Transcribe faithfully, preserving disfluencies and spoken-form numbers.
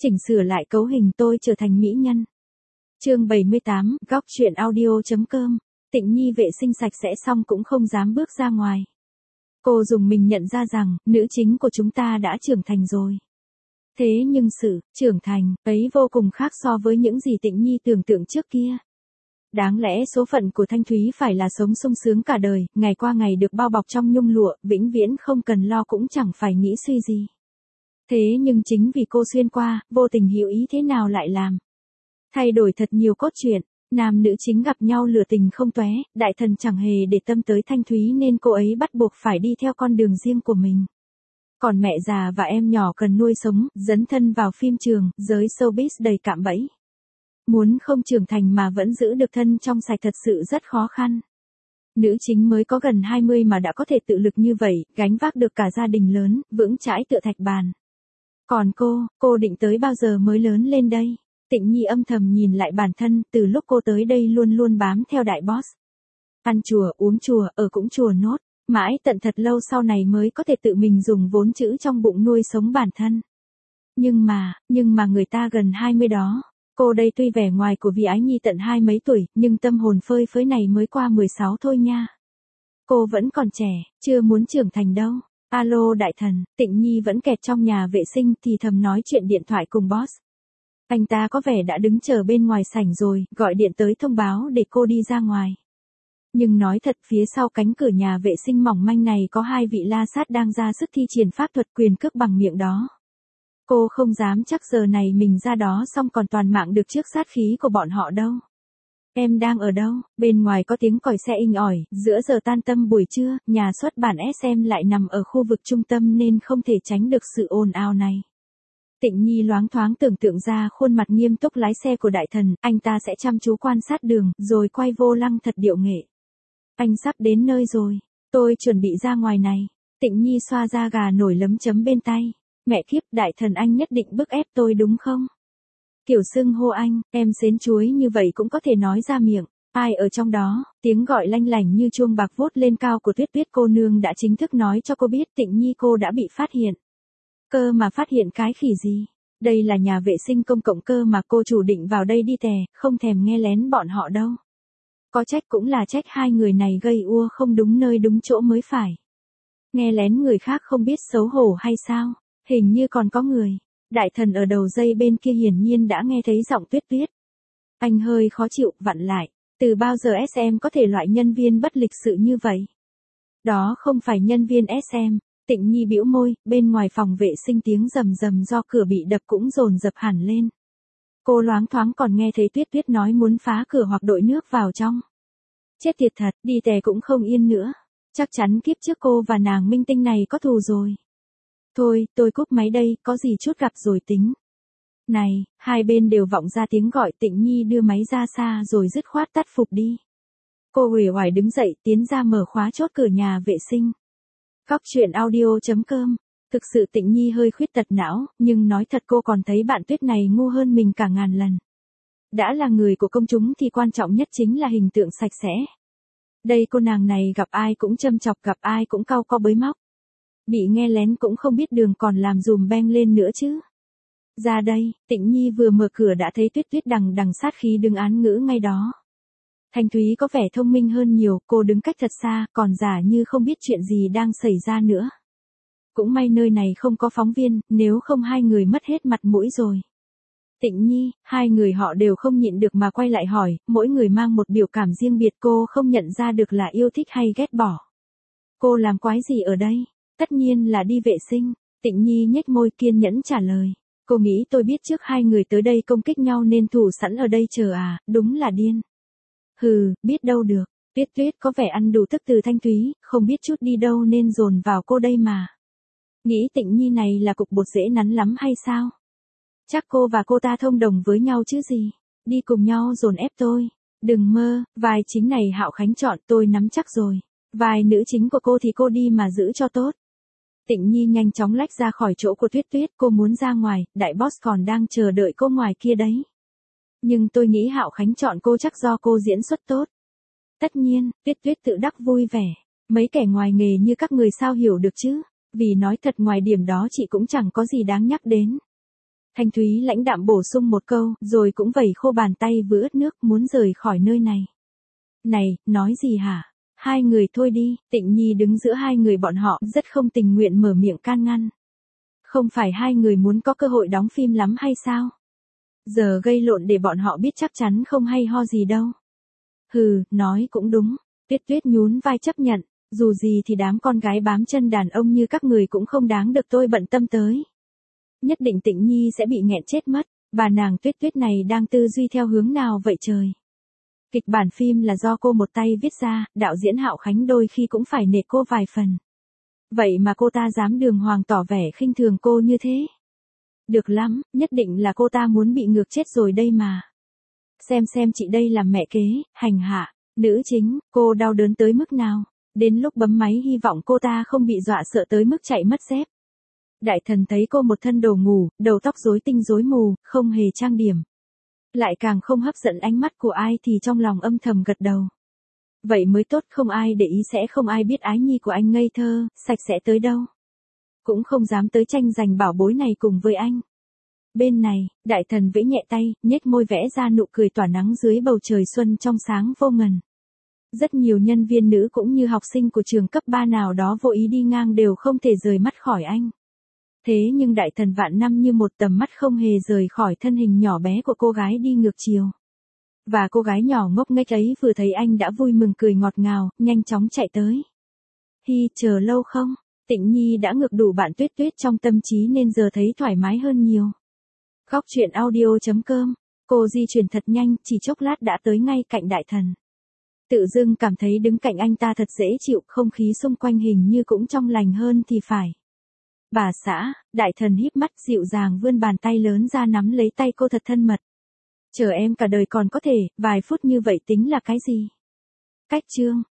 Chỉnh sửa lại cấu hình tôi trở thành mỹ nhân. Chương bảy mươi tám, góc chuyện audio.com. Tịnh Nhi vệ sinh sạch sẽ xong cũng không dám bước ra ngoài. Cô dùng mình nhận ra rằng, nữ chính của chúng ta đã trưởng thành rồi. Thế nhưng sự trưởng thành ấy vô cùng khác so với những gì Tịnh Nhi tưởng tượng trước kia. Đáng lẽ số phận của Thanh Thúy phải là sống sung sướng cả đời, ngày qua ngày được bao bọc trong nhung lụa, vĩnh viễn không cần lo cũng chẳng phải nghĩ suy gì. Thế nhưng chính vì cô xuyên qua, vô tình hiểu ý thế nào lại làm thay đổi thật nhiều cốt truyện. Nam nữ chính gặp nhau lửa tình không tóe, đại thần chẳng hề để tâm tới Thanh Thúy nên cô ấy bắt buộc phải đi theo con đường riêng của mình. Còn mẹ già và em nhỏ cần nuôi sống, dấn thân vào phim trường, giới showbiz đầy cạm bẫy. Muốn không trưởng thành mà vẫn giữ được thân trong sạch thật sự rất khó khăn. Nữ chính mới có gần hai mươi mà đã có thể tự lực như vậy, gánh vác được cả gia đình lớn, vững chãi tựa thạch bàn. Còn cô, cô định tới bao giờ mới lớn lên đây? Tịnh Nhi âm thầm nhìn lại bản thân, từ lúc cô tới đây luôn luôn bám theo đại boss. Ăn chùa, uống chùa, ở cũng chùa nốt, mãi tận thật lâu sau này mới có thể tự mình dùng vốn chữ trong bụng nuôi sống bản thân. Nhưng mà, nhưng mà người ta gần hai mươi đó. Cô đây tuy vẻ ngoài của vị ái nhi tận hai mấy tuổi, nhưng tâm hồn phơi phới này mới qua mười sáu thôi nha. Cô vẫn còn trẻ, chưa muốn trưởng thành đâu. Alo đại thần, Tịnh Nhi vẫn kẹt trong nhà vệ sinh thì thầm nói chuyện điện thoại cùng boss. Anh ta có vẻ đã đứng chờ bên ngoài sảnh rồi, gọi điện tới thông báo để cô đi ra ngoài. Nhưng nói thật phía sau cánh cửa nhà vệ sinh mỏng manh này có hai vị la sát đang ra sức thi triển pháp thuật quyền cước bằng miệng đó. Cô không dám chắc giờ này mình ra đó xong còn toàn mạng được trước sát khí của bọn họ đâu. Em đang ở đâu? Bên ngoài có tiếng còi xe inh ỏi, giữa giờ tan tầm buổi trưa, nhà xuất bản ét em lại nằm ở khu vực trung tâm nên không thể tránh được sự ồn ào này. Tịnh Nhi loáng thoáng tưởng tượng ra khuôn mặt nghiêm túc lái xe của đại thần, anh ta sẽ chăm chú quan sát đường, rồi quay vô lăng thật điệu nghệ. Anh sắp đến nơi rồi, tôi chuẩn bị ra ngoài này. Tịnh Nhi xoa da gà nổi lấm chấm bên tay. Mẹ kiếp, đại thần anh nhất định bức ép tôi đúng không? Kiểu xưng hô anh, em xến chuối như vậy cũng có thể nói ra miệng. Ai ở trong đó? Tiếng gọi lanh lảnh như chuông bạc vút lên cao của Tuyết Tuyết cô nương đã chính thức nói cho cô biết Tịnh Nhi cô đã bị phát hiện. Cơ mà phát hiện cái khỉ gì? Đây là nhà vệ sinh công cộng cơ mà cô chủ định vào đây đi tè, không thèm nghe lén bọn họ đâu. Có trách cũng là trách hai người này gây ua không đúng nơi đúng chỗ mới phải. Nghe lén người khác không biết xấu hổ hay sao? Hình như còn có người. Đại thần ở đầu dây bên kia hiển nhiên đã nghe thấy giọng Tuyết Tuyết. Anh hơi khó chịu, vặn lại. Từ bao giờ ét em có thể loại nhân viên bất lịch sự như vậy? Đó không phải nhân viên ét em. Tịnh Nhi bĩu môi, bên ngoài phòng vệ sinh tiếng rầm rầm do cửa bị đập cũng dồn dập hẳn lên. Cô loáng thoáng còn nghe thấy Tuyết Tuyết nói muốn phá cửa hoặc đội nước vào trong. Chết tiệt thật, đi tè cũng không yên nữa. Chắc chắn kiếp trước cô và nàng minh tinh này có thù rồi. Thôi, tôi cúp máy đây, có gì chút gặp rồi tính. Này, hai bên đều vọng ra tiếng gọi. Tịnh Nhi đưa máy ra xa rồi dứt khoát tắt phục đi. Cô uể oải đứng dậy tiến ra mở khóa chốt cửa nhà vệ sinh. Góc chuyện audio.com. Thực sự Tịnh Nhi hơi khuyết tật não, nhưng nói thật cô còn thấy bạn Tuyết này ngu hơn mình cả ngàn lần. Đã là người của công chúng thì quan trọng nhất chính là hình tượng sạch sẽ. Đây cô nàng này gặp ai cũng châm chọc, gặp ai cũng cau co bới móc. Bị nghe lén cũng không biết đường còn làm dùm beng lên nữa chứ. Ra đây, Tịnh Nhi vừa mở cửa đã thấy Tuyết Tuyết đằng đằng sát khí đứng án ngữ ngay đó. Thanh Thúy có vẻ thông minh hơn nhiều, cô đứng cách thật xa, còn giả như không biết chuyện gì đang xảy ra nữa. Cũng may nơi này không có phóng viên, nếu không hai người mất hết mặt mũi rồi. Tịnh Nhi, hai người họ đều không nhịn được mà quay lại hỏi, mỗi người mang một biểu cảm riêng biệt, cô không nhận ra được là yêu thích hay ghét bỏ. Cô làm quái gì ở đây? Tất nhiên là đi vệ sinh. Tịnh Nhi nhếch môi kiên nhẫn trả lời. Cô nghĩ tôi biết trước hai người tới đây công kích nhau nên thủ sẵn ở đây chờ à, đúng là điên. Hừ, biết đâu được. Tuyết Tuyết có vẻ ăn đủ thức từ Thanh Thúy, không biết chút đi đâu nên dồn vào cô đây mà. Nghĩ Tịnh Nhi này là cục bột dễ nắn lắm hay sao? Chắc cô và cô ta thông đồng với nhau chứ gì. Đi cùng nhau dồn ép tôi. Đừng mơ, vai chính này Hạo Khánh chọn tôi nắm chắc rồi. Vai nữ chính của cô thì cô đi mà giữ cho tốt. Tịnh Nhi nhanh chóng lách ra khỏi chỗ của Tuyết Tuyết, cô muốn ra ngoài, đại boss còn đang chờ đợi cô ngoài kia đấy. Nhưng tôi nghĩ Hạo Khánh chọn cô chắc do cô diễn xuất tốt. Tất nhiên, Tuyết Tuyết tự đắc vui vẻ. Mấy kẻ ngoài nghề như các người sao hiểu được chứ. Vì nói thật ngoài điểm đó chị cũng chẳng có gì đáng nhắc đến. Thanh Thúy lãnh đạm bổ sung một câu, rồi cũng vẩy khô bàn tay vừa ướt nước muốn rời khỏi nơi này. Này, nói gì hả? Hai người thôi đi, Tịnh Nhi đứng giữa hai người bọn họ, rất không tình nguyện mở miệng can ngăn. Không phải hai người muốn có cơ hội đóng phim lắm hay sao? Giờ gây lộn để bọn họ biết chắc chắn không hay ho gì đâu. Hừ, nói cũng đúng. Tuyết Tuyết nhún vai chấp nhận, dù gì thì đám con gái bám chân đàn ông như các người cũng không đáng được tôi bận tâm tới. Nhất định Tịnh Nhi sẽ bị nghẹn chết mất, bà nàng Tuyết Tuyết này đang tư duy theo hướng nào vậy trời? Kịch bản phim là do cô một tay viết ra, đạo diễn Hạo Khánh đôi khi cũng phải nể cô vài phần. Vậy mà cô ta dám đường hoàng tỏ vẻ khinh thường cô như thế. Được lắm, nhất định là cô ta muốn bị ngược chết rồi đây mà. Xem xem chị đây làm mẹ kế, hành hạ, nữ chính, cô đau đớn tới mức nào. Đến lúc bấm máy hy vọng cô ta không bị dọa sợ tới mức chạy mất dép. Đại thần thấy cô một thân đồ ngủ, đầu tóc rối tinh rối mù, không hề trang điểm. Lại càng không hấp dẫn ánh mắt của ai thì trong lòng âm thầm gật đầu. Vậy mới tốt, không ai để ý sẽ không ai biết ái nhi của anh ngây thơ, sạch sẽ tới đâu. Cũng không dám tới tranh giành bảo bối này cùng với anh. Bên này, đại thần vẫy nhẹ tay, nhếch môi vẽ ra nụ cười tỏa nắng dưới bầu trời xuân trong sáng vô ngần. Rất nhiều nhân viên nữ cũng như học sinh của trường cấp ba nào đó vô ý đi ngang đều không thể rời mắt khỏi anh. Thế nhưng đại thần vạn năm như một tầm mắt không hề rời khỏi thân hình nhỏ bé của cô gái đi ngược chiều. Và cô gái nhỏ ngốc nghếch ấy vừa thấy anh đã vui mừng cười ngọt ngào, nhanh chóng chạy tới. Hi, chờ lâu không? Tịnh Nhi đã ngược đủ bạn Tuyết Tuyết trong tâm trí nên giờ thấy thoải mái hơn nhiều. Góc truyện audio chấm com, cô di chuyển thật nhanh, chỉ chốc lát đã tới ngay cạnh đại thần. Tự dưng cảm thấy đứng cạnh anh ta thật dễ chịu, không khí xung quanh hình như cũng trong lành hơn thì phải. Bà xã, đại thần híp mắt dịu dàng vươn bàn tay lớn ra nắm lấy tay cô thật thân mật. Chờ em cả đời còn có thể, vài phút như vậy tính là cái gì? Cách chương.